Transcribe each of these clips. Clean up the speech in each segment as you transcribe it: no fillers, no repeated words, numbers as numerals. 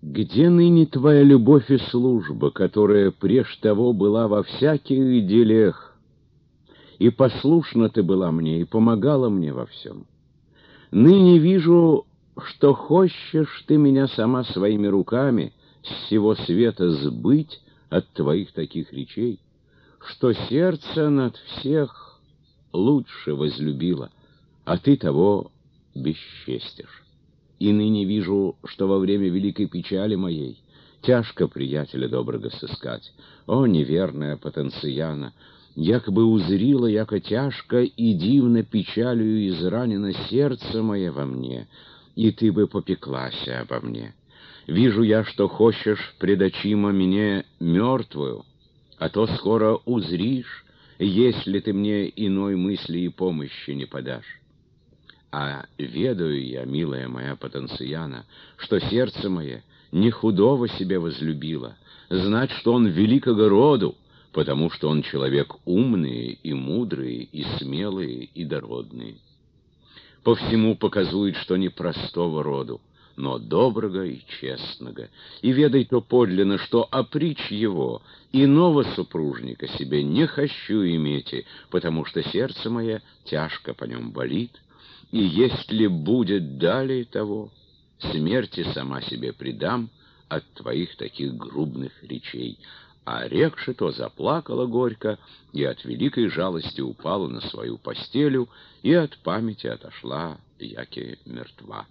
Где ныне твоя любовь и служба, которая преж того была во всяких делах, и послушна ты была мне, и помогала мне во всем? Ныне вижу, что хочешь ты меня сама своими руками с всего света сбыть от твоих таких речей, что сердце над всех лучше возлюбило, а ты того бесчестишь. И ныне вижу, что во время великой печали моей тяжко приятеля доброго сыскать. О, неверная Потенцияна! Якобы узрила, яко тяжко и дивно печалью изранено сердце мое во мне, и ты бы попеклася обо мне. Вижу я, что хочешь предочима мне мертвую, а то скоро узришь, если ты мне иной мысли и помощи не подашь. А ведаю я, милая моя Потенцияна, что сердце мое не худого себе возлюбило, знать, что он великого роду, потому что он человек умный и мудрый, и смелый, и дородный. По всему показует, что не простого роду, но доброго и честного. И ведай то подлинно, что опричь его, иного супружника себе не хочу иметь, потому что сердце мое тяжко по нем болит, и если будет далее того, смерти сама себе предам от твоих таких грубных речей. А рекши то заплакала горько, и от великой жалости упала на свою постелю, и от памяти отошла, яки мертва.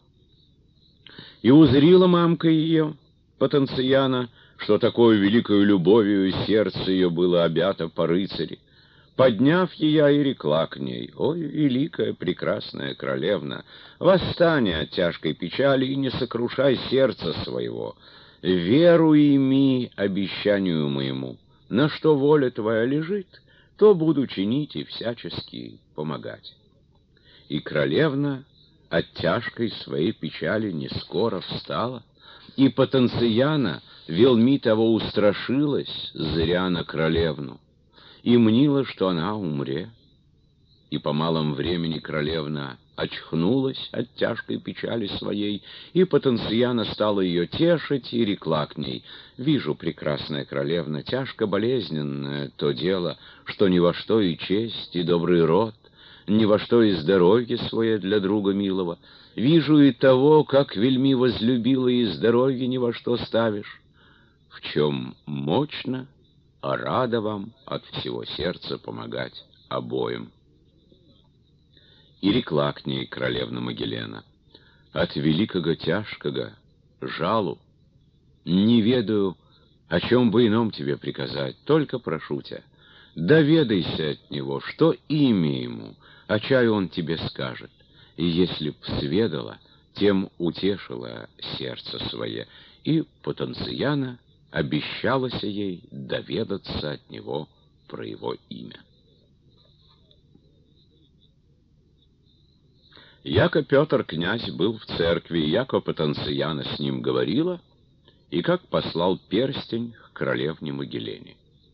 И узрила мамка ее, Потенцияна, что такой великою любовью сердце ее было обято по рыцаре. Подняв ее, и рекла к ней: «Ой, великая, прекрасная королевна, восстань от тяжкой печали и не сокрушай сердца своего. Веруй ми обещанию моему, на что воля твоя лежит, то буду чинить и всячески помогать». И королевна от тяжкой своей печали не скоро встала, и Потенцияна велми того устрашилась, зря на королевну, и мнила, что она умре. И по малом времени королевна очхнулась от тяжкой печали своей, и Потенцияна стала ее тешить и рекла к ней: «Вижу, прекрасная королевна, тяжко болезненное то дело, что ни во что и честь, и добрый род, ни во что и здоровье свое для друга милого. Вижу и того, как вельми возлюбила, и здоровье ни во что ставишь. В чем мощно, а рада вам от всего сердца помогать обоим». И рекла к ней королевна Магелена: «От великого тяжкого жалу не ведаю, о чем бы ином тебе приказать, только прошу тебя, доведайся от него, что имя ему, а чаю он тебе скажет, и если б сведала, тем утешила сердце свое». И Потенцияна обещалась ей доведаться от него про его имя. Яко Петр князь был в церкви, яко Потенцияна с ним говорила, и как послал перстень к королевне Магелене.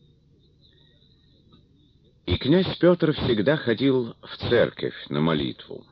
И князь Петр всегда ходил в церковь на молитву.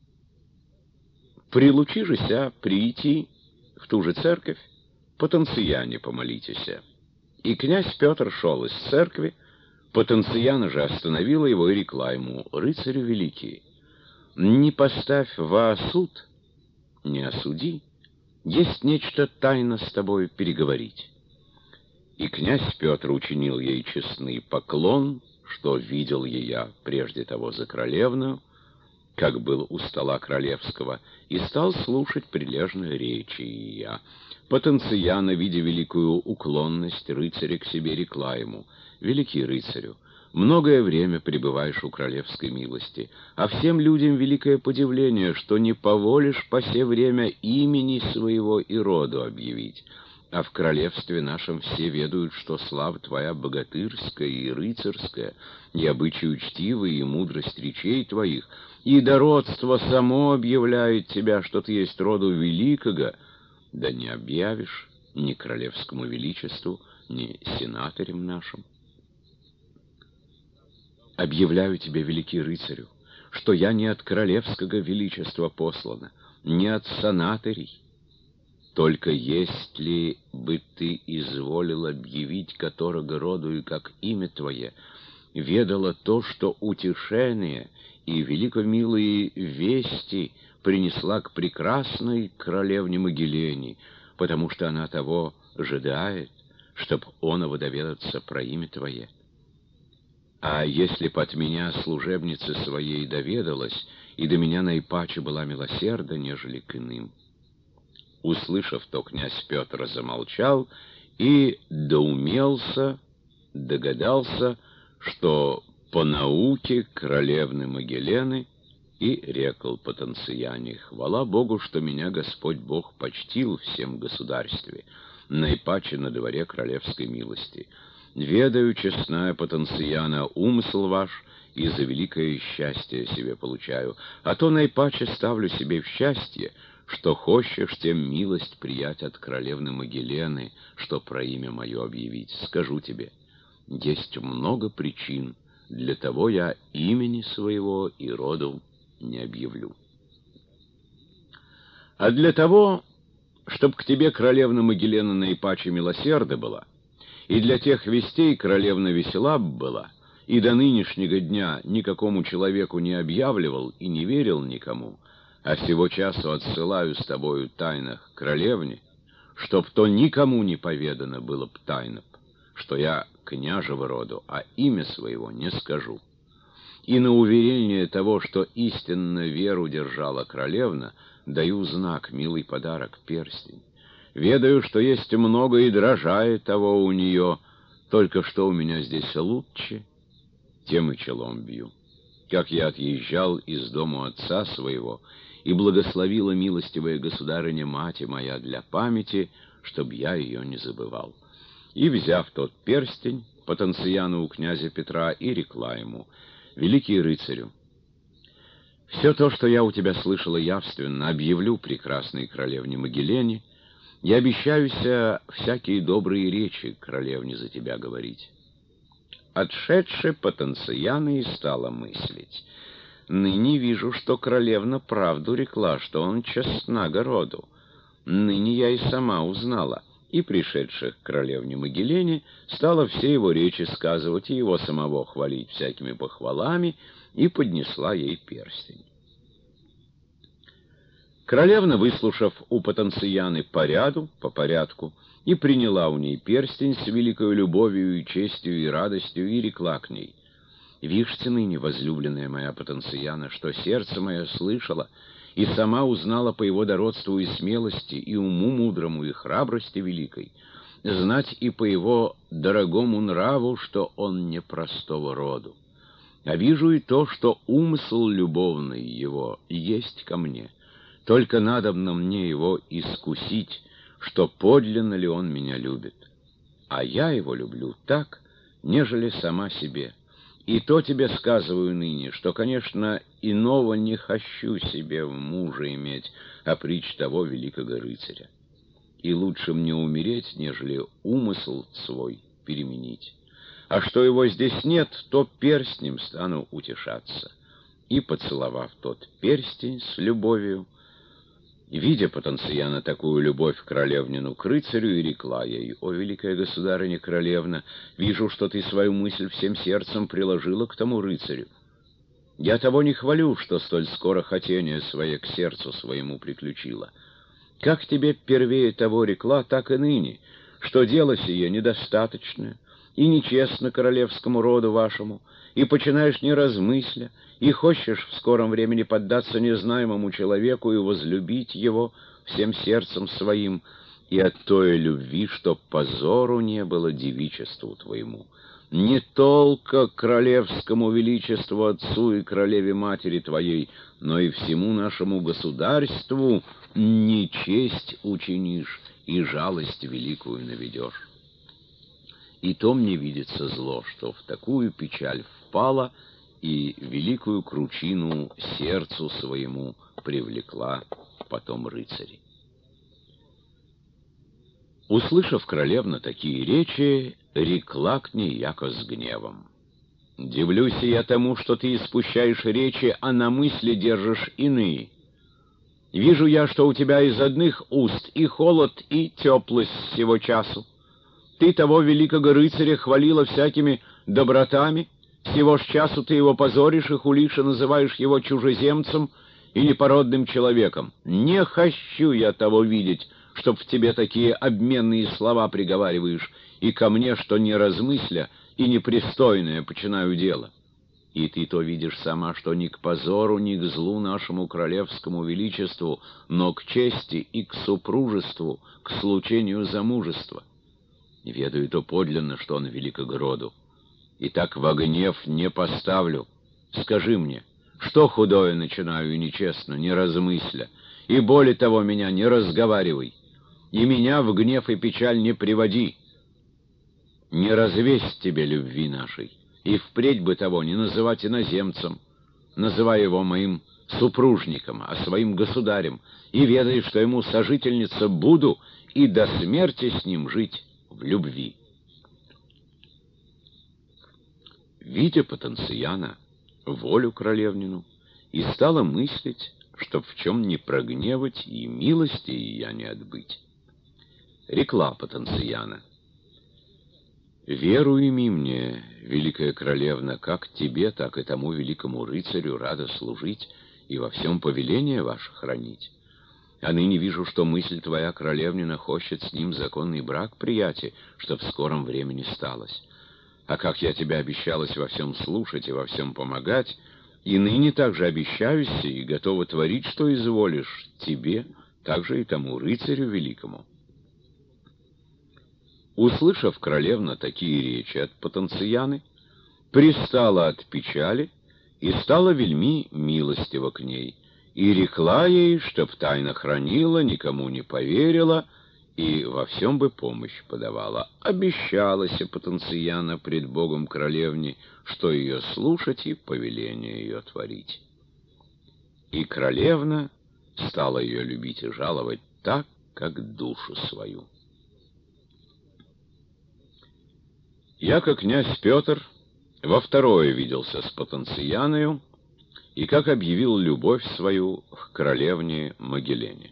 Прилучи же ся прийти в ту же церковь, Потенцияне помолитеся. И князь Петр шел из церкви, Потенцияна же остановила его и рекла ему: «Рыцарю великий, не поставь во суд, не осуди, есть нечто тайно с тобой переговорить». И князь Петр учинил ей честный поклон, что видел ее прежде того за королевну, как был у стола королевского, и стал слушать прилежные речи ее. Потенцияна, видя великую уклонность рыцаря к себе, рекла ему: «Великий рыцарю, многое время пребываешь у королевской милости, а всем людям великое подивление, что не поволишь по се время имени своего и роду объявить. А в королевстве нашем все ведают, что слава твоя богатырская и рыцарская, и обычаи учтивые, и мудрость речей твоих, и дородство само объявляет тебя, что ты есть роду великого, да не объявишь ни королевскому величеству, ни сенаторям нашим. Объявляю тебе, великий рыцарю, что я не от королевского величества послана, не от сенаторей, Только если бы ты изволил объявить, которого роду и как имя твое, ведала то, что утешение и великомилые вести принесла к прекрасной королевне Могилене, потому что она того ждает, чтоб оного доведаться про имя твое. А если б от меня служебницы своей доведалась, и до меня наипаче была милосерда, нежели к иным». Услышав то, князь Петр замолчал и догадался, что по науке королевны Могилены, и рекл по Танцияне: «Хвала Богу, что меня Господь Бог почтил всем государстве, наипаче на дворе королевской милости. Ведаю, честная по Танцияна, умысл ваш, и за великое счастье себе получаю, а то наипаче ставлю себе в счастье, что хочешь, тем милость приять от королевны Могилены, что про имя мое объявить. Скажу тебе, есть много причин, для того я имени своего и роду не объявлю. А для того, чтоб к тебе королевна Могилена наипаче милосерда была, и для тех вестей королевна весела б была, и до нынешнего дня никакому человеку не объявливал и не верил никому, а сего часу отсылаю с тобою тайнах королевне, чтоб то никому не поведано было б тайно, что я княжего роду, а имя своего не скажу. И на уверение того, что истинно веру держала королевна, даю знак, милый подарок, перстень. Ведаю, что есть много и дрожает того у нее, только что у меня здесь лучше, тем и челом бью. Как я отъезжал из дому отца своего, и благословила милостивая государыня мать моя для памяти, чтоб я ее не забывал. И, взяв тот перстень по Танцияну у князя Петра, и рекла ему: «Великий рыцарю, все то, что я у тебя слышала явственно, объявлю прекрасной королевне Могилене, и обещаюся всякие добрые речи королевне за тебя говорить». Отшедши по Танцияну и стала мыслить: «Ныне вижу, что королевна правду рекла, что он честна роду. Ныне я и сама узнала». И, пришедших к королевне Могилене, стала все его речи сказывать и его самого хвалить всякими похвалами, и поднесла ей перстень. Королевна, выслушав у Танцияны по порядку, и приняла у ней перстень с великою любовью и честью и радостью, и рекла к ней: «Вишьте ныне, возлюбленная моя Танцияна, что сердце мое слышало, и сама узнала по его дородству и смелости, и уму мудрому, и храбрости великой, знать и по его дорогому нраву, что он непростого роду. А вижу и то, что умысл любовный его есть ко мне. Только надобно мне его искусить, что подлинно ли он меня любит. А я его люблю так, нежели сама себе. И то тебе сказываю ныне, что, конечно, иного не хочу себе в мужа иметь, а притч того великого рыцаря. И лучше мне умереть, нежели умысл свой переменить. А что его здесь нет, то перстнем стану утешаться». И, поцеловав тот перстень с любовью, видя по Танцияна такую любовь к королевнину к рыцарю, и рекла ей: «О, великая государыня королевна, вижу, что ты свою мысль всем сердцем приложила к тому рыцарю. Я того не хвалю, что столь скоро хотение свое к сердцу своему приключила. Как тебе первее того рекла, так и ныне, что дело сие недостаточное и нечестно королевскому роду вашему, и починаешь не размысля, и хочешь в скором времени поддаться незнаемому человеку и возлюбить его всем сердцем своим, и от той любви, чтоб позору не было девичеству твоему. Не только королевскому величеству отцу и королеве матери твоей, но и всему нашему государству нечесть учинишь и жалость великую наведешь. И то мне видится зло, что в такую печаль впала и великую кручину сердцу своему привлекла потом рыцари». Услышав королевна такие речи, рекла к ней яко с гневом: «Дивлюсь я тому, что ты испущаешь речи, а на мысли держишь иные. Вижу я, что у тебя из одних уст и холод, и теплость сего часу. Ты того великого рыцаря хвалила всякими добротами, сего ж часу ты его позоришь и хулишь, и называешь его чужеземцем и непородным человеком. Не хочу я того видеть, чтоб в тебе такие обменные слова приговариваешь, и ко мне, что не размысля и непристойное починаю дело. И ты то видишь сама, что ни к позору, ни к злу нашему королевскому величеству, но к чести и к супружеству, к случению замужества. Ведаю то подлинно, что он великого роду, и так во гнев не поставлю. Скажи мне, что худое начинаю и нечестно, не размысля, и более того меня не разговаривай, и меня в гнев и печаль не приводи. Не развесть тебе любви нашей, и впредь бы того не называть иноземцем, называй его моим супружником, а своим государем, и ведай, что ему сожительница буду, и до смерти с ним жить в любви. Видя Потенцияна волю королевнину, и стала мыслить, чтоб в чем не прогневать и милости ее не отбыть. Рекла Потенцияна: «Веруй мне, великая королевна, как тебе, так и тому великому рыцарю рада служить и во всем повеление ваше хранить. А ныне вижу, что мысль твоя, королевнина, хочет с ним законный брак приятия, чтоб в скором времени сталось. А как я тебя обещалась во всем слушать и во всем помогать, и ныне также обещаюсь и готова творить, что изволишь, тебе, также и тому рыцарю великому». Услышав королевна такие речи от Потенцияны, пристала от печали и стала вельми милостива к ней, и рекла ей, чтоб тайно хранила, никому не поверила, и во всем бы помощь подавала. Обещалась Потенцияна пред Богом королевне, что ее слушать и повеление ее творить. И королевна стала ее любить и жаловать так, как душу свою. Яко князь Петр во второе виделся с Потенцияною, и как объявил любовь свою к королевне Могилене.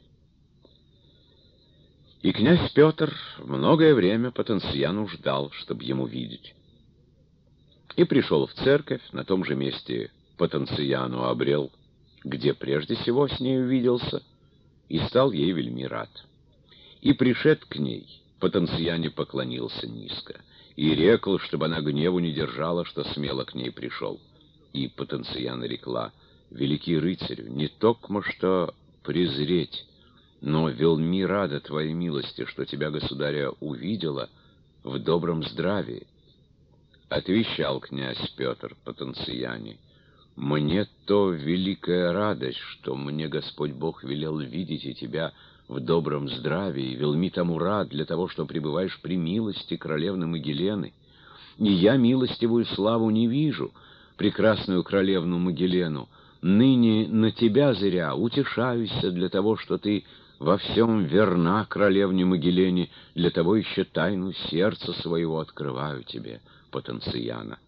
И князь Петр многое время Потенцияну ждал, чтобы ему видеть. И пришел в церковь, на том же месте Потенцияну обрел, где прежде всего с нею виделся, и стал ей вельми рад. И пришед к ней, Потенцияне поклонился низко, и рекл, чтобы она гневу не держала, что смело к ней пришел. И Потенцияна рекла: «Великий рыцарю, не токмо что презреть, но велми рада твоей милости, что тебя, государя, увидела в добром здравии». Отвечал князь Петр Потенцияне: «Мне то великая радость, что мне Господь Бог велел видеть и тебя в добром здравии, велми тому рад для того, что пребываешь при милости королевны Могилены. И я милостивую славу не вижу, прекрасную королевну Могилену. Ныне на тебя зря утешаюсь для того, что ты во всем верна королевне Могилене, для того еще тайну сердца своего открываю тебе, Потенцияна».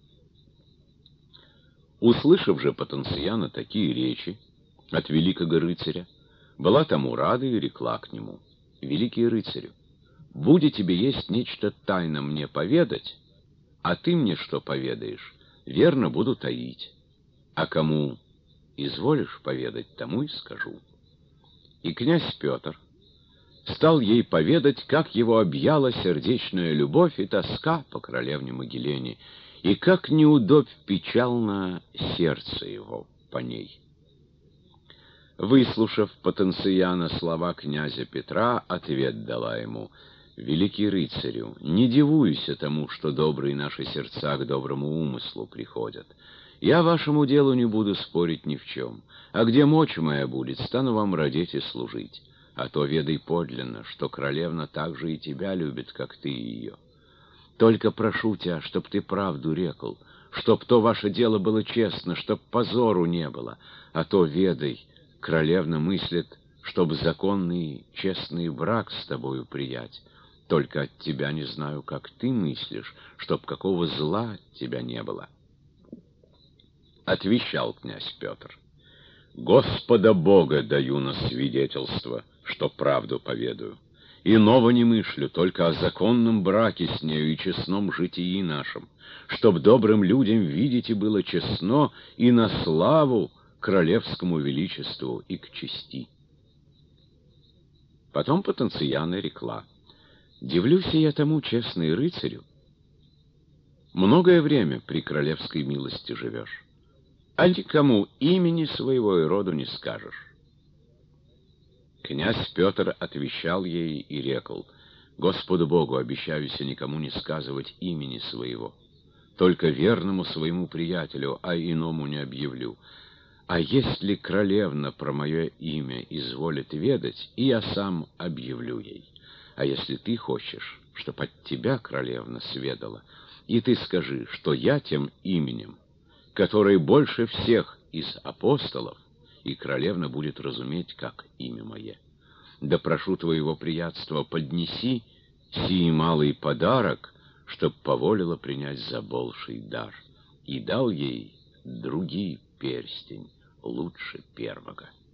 Услышав же Потенцияна такие речи от великого рыцаря, была тому рада и рекла к нему: «Великий рыцарю, буде тебе есть нечто тайно мне поведать, а ты мне что поведаешь, верно буду таить, а кому изволишь поведать, тому и скажу». И князь Петр стал ей поведать, как его объяла сердечная любовь и тоска по королевне Могилене, и как неудобь печально сердце его по ней. Выслушав Потенцияна слова князя Петра, ответ дала ему: «Великий рыцарю, не дивуйся тому, что добрые наши сердца к доброму умыслу приходят. Я вашему делу не буду спорить ни в чем, а где мочь моя будет, стану вам родить и служить. А то ведай подлинно, что королевна так же и тебя любит, как ты ее. Только прошу тебя, чтоб ты правду рекл, чтоб то ваше дело было честно, чтоб позору не было, а то ведай, королевна мыслит, чтоб законный честный брак с тобою приять. Только от тебя не знаю, как ты мыслишь, чтоб какого зла тебя не было». Отвечал князь Петр: Господа Бога даю на свидетельство, что правду поведаю. Иного не мыслю, только о законном браке с нею и честном житии нашем, чтоб добрым людям видите было честно и на славу королевскому величеству и к чести. Потом Потенциана рекла: «Дивлюсь я тому, честный рыцарю, многое время при королевской милости живешь, а никому имени своего и роду не скажешь». Князь Петр отвечал ей и рекл: «Господу Богу обещаюся никому не сказывать имени своего, только верному своему приятелю, а иному не объявлю. А если королевна про мое имя изволит ведать, и я сам объявлю ей. А если ты хочешь, чтоб от тебя королевна сведала, и ты скажи, что я тем именем, который больше всех из апостолов, и королевна будет разуметь, как имя мое. Да прошу твоего приятства, поднеси сей малый подарок, чтоб поволила принять за больший дар». И дал ей другий перстень, лучше первого.